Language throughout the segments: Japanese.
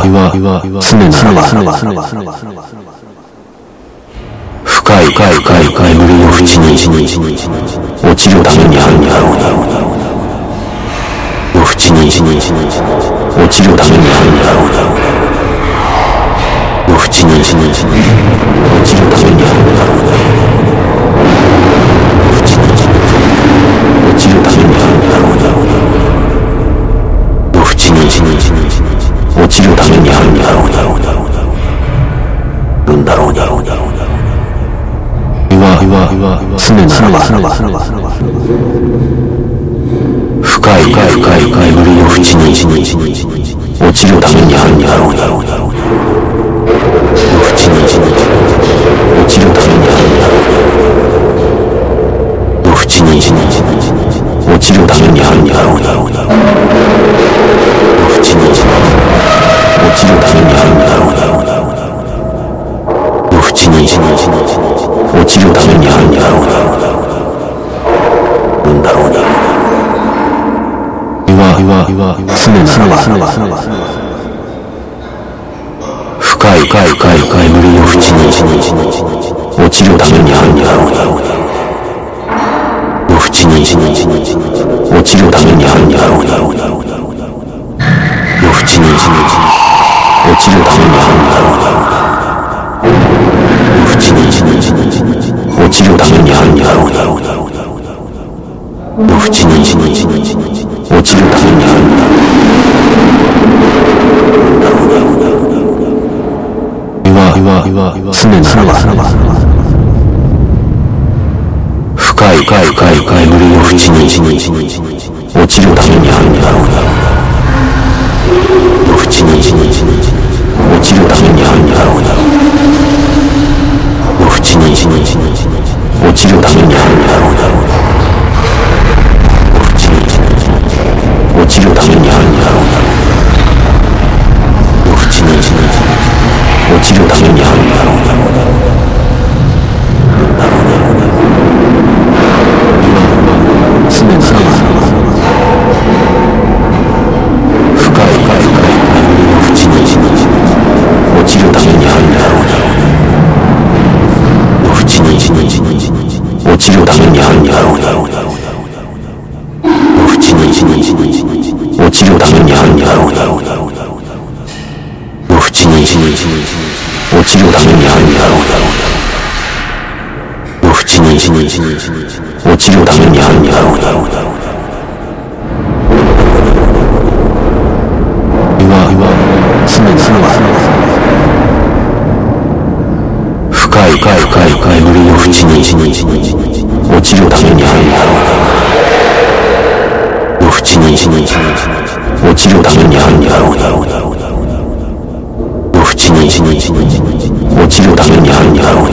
は常ならば深い森の淵に落ちるためにあるんだろうの淵に落ちるためにあるんだろうの淵に落ちるためにあるんだろうの淵に落ちるためにあるんだろうの淵に落ちるためにあるんだろう常ならば深い森の淵に落ちるためにあるんだろうの淵に落ちるためにあるんだろうの淵に落ちるためにあるんだろうの淵に落ちるためにあるんだろうの淵に落ちるためにあるんだろう常ならば深い森の淵に落ちるためにあるんだろうの淵に落ちるためにあるんだろうの淵に落ちるためにあるんだろうの淵に落ちるためにあるんだろうの淵に落ちるためにあるんだろう常ならば深い森の淵に落ちるためにあるんだろうの淵に落ちるためにあるんだろうの淵に落ちるためにあるんだろうの淵に落ちるためにあるんだろうの淵に落ちるためにあるんだろう常ならば深い森の淵に落ちるためにあるんだろうの淵に落ちるためにあるんだろうの淵に落ちるためにあるんだろうの淵に落ちるためにあるんだろうの淵に落ちるためにあるんだろう常ならば深い森の淵に落ちるためにあるんだろうの淵に落ちるためにあるんだろうの淵に落ちるためにあるんだろう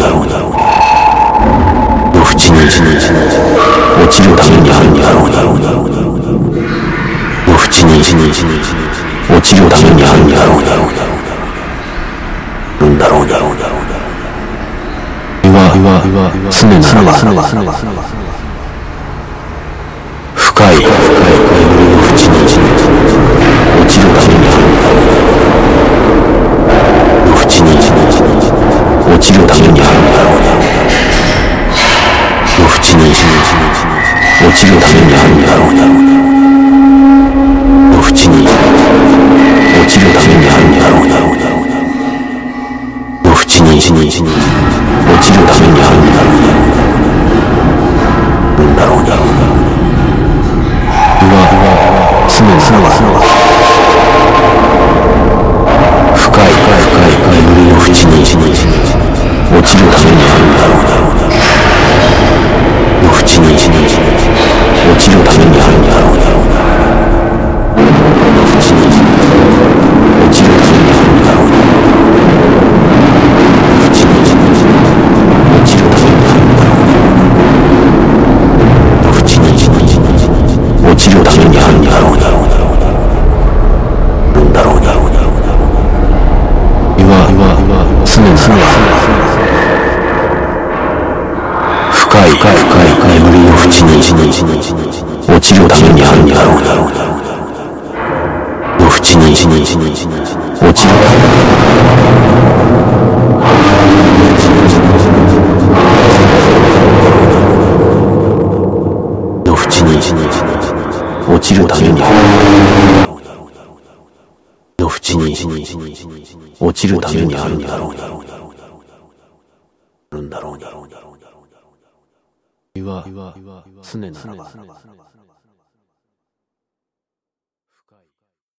の淵に落ちるためにあるんだろうの淵に落ちるためにあるんだろう常ならば深い森の淵に落ちるためにあるんだろうの淵に落ちるためにあるんだろうの淵に落ちるためにあるんだろうの淵に落ちるためにあるんだろうの淵に落ちるためにあるんだろう常ならば深い森の淵に落ちるためにあるんだろうの淵に落ちるためにあるんだろうの淵に落ちるためにあるんだろうの淵に落ちるためにあるんだろうの淵に落ちるためにあるんだろう常ならば深い森の淵に落ちるためにあるんだろうの淵に落ちるの淵に落ちるためにの淵に落ちるためにあるんだろうに君は常ならば